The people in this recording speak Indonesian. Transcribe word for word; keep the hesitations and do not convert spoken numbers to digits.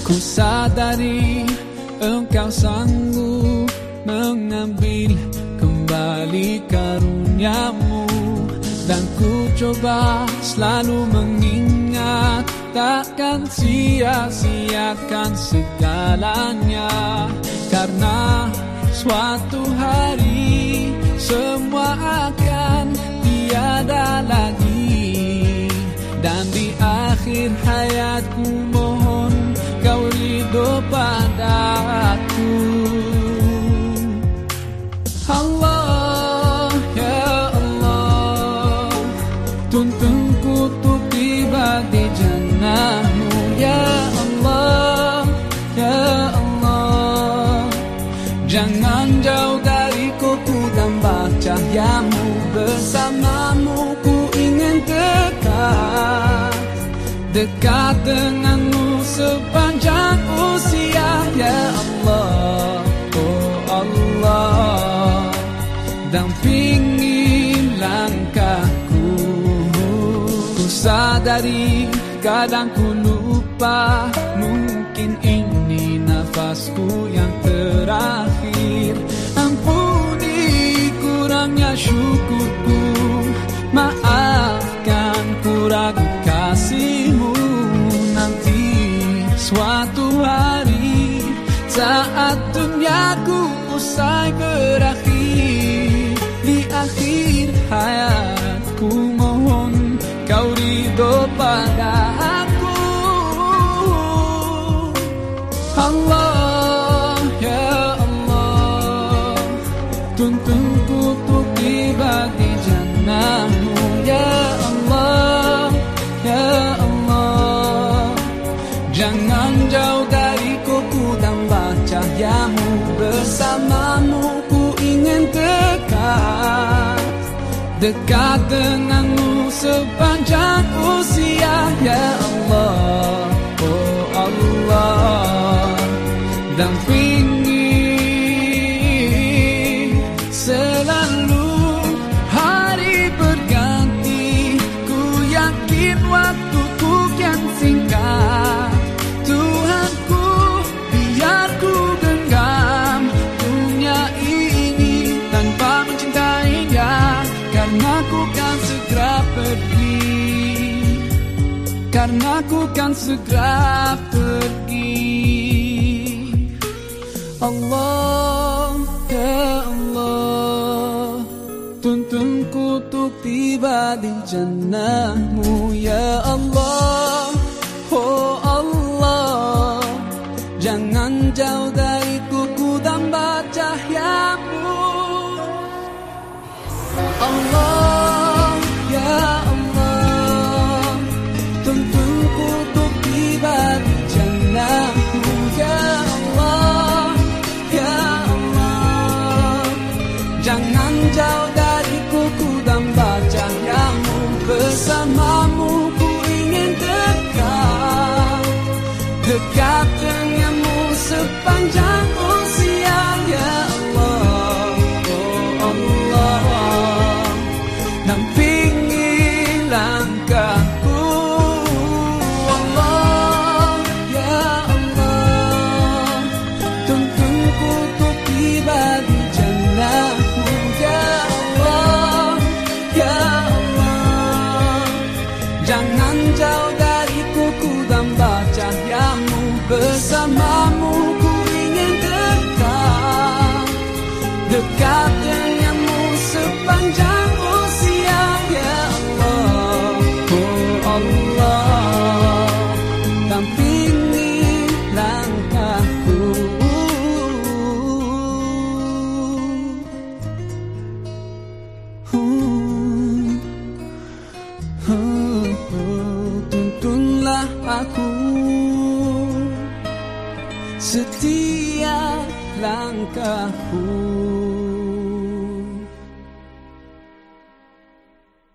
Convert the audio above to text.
Ku sadari Engkau sanggup mengambil kembali karunia-Mu, dan ku coba selalu mengingat takkan sia-siakan segalanya, karena suatu hari semua akan tiada lagi, dan di akhir hayatku mohon Kau ridho padaku. Allah, ya Allah, tuntunku untuk tiba di jannah-Mu. Ya Allah, ya Allah, jangan jauh dariku, ku tambah cahaya-Mu. Bersama-Mu ku ingin dekat, dekat denganmu sepanjang usia. Ya Allah, oh Allah, dampingi langkahku. Ku sadari kadang ku lupa, mungkin ini nafasku yang terakhir. Ampuni kurangnya syukurku, maafkan ku ragu kasih-Mu. Nanti suatu hari saat duniaku usai berakhir, di akhir hayatku mohon Kau ridho padaku. Allah, ya Allah, tuntunku untuk tiba di jannah-Mu. Ya Allah, ya Allah, jangan jauh dariku, ku tambah cahaya-Mu. Bersama-Mu ku ingin dekat, dekat denganmu sepanjang usia. Ya Allah, oh Allah, dampingi selalu. Hari berganti, ku yakin waktuku kian singkat. Tuhanku, biar ku genggam dunia ini tanpa mencintainya, karena ku kan segera pergi, karena ku kan segera pergi. Allah, ya Allah, tuntunku untuk tiba di jannah-Mu. Ya Allah, oh Allah, jangan jauh dariku, ku tambah cahaya-Mu. Allah, ya Allah, tuntunku untuk tiba di jannah-Mu. Ya Allah, ya Allah, jangan jauh dariku, ku tambah cahaya-Mu. Bersama-Mu ku ingin dekat, dekat denganmu sepanjang usia. Ya Allah, oh Allah, dampingi langkahku. Allah, ya Allah, tuntunku untuk tiba di jannah-Mu. Ya Allah, ya Allah, jangan jauh dariku, ku tambah cahaya-Mu. Bersama-Mu ku ingin dekat, dekat denganmu sepanjang usia. Ya Allah, oh Allah, dampingi langkahku. uh, uh, uh, Tuntunlah aku setiap langkahku.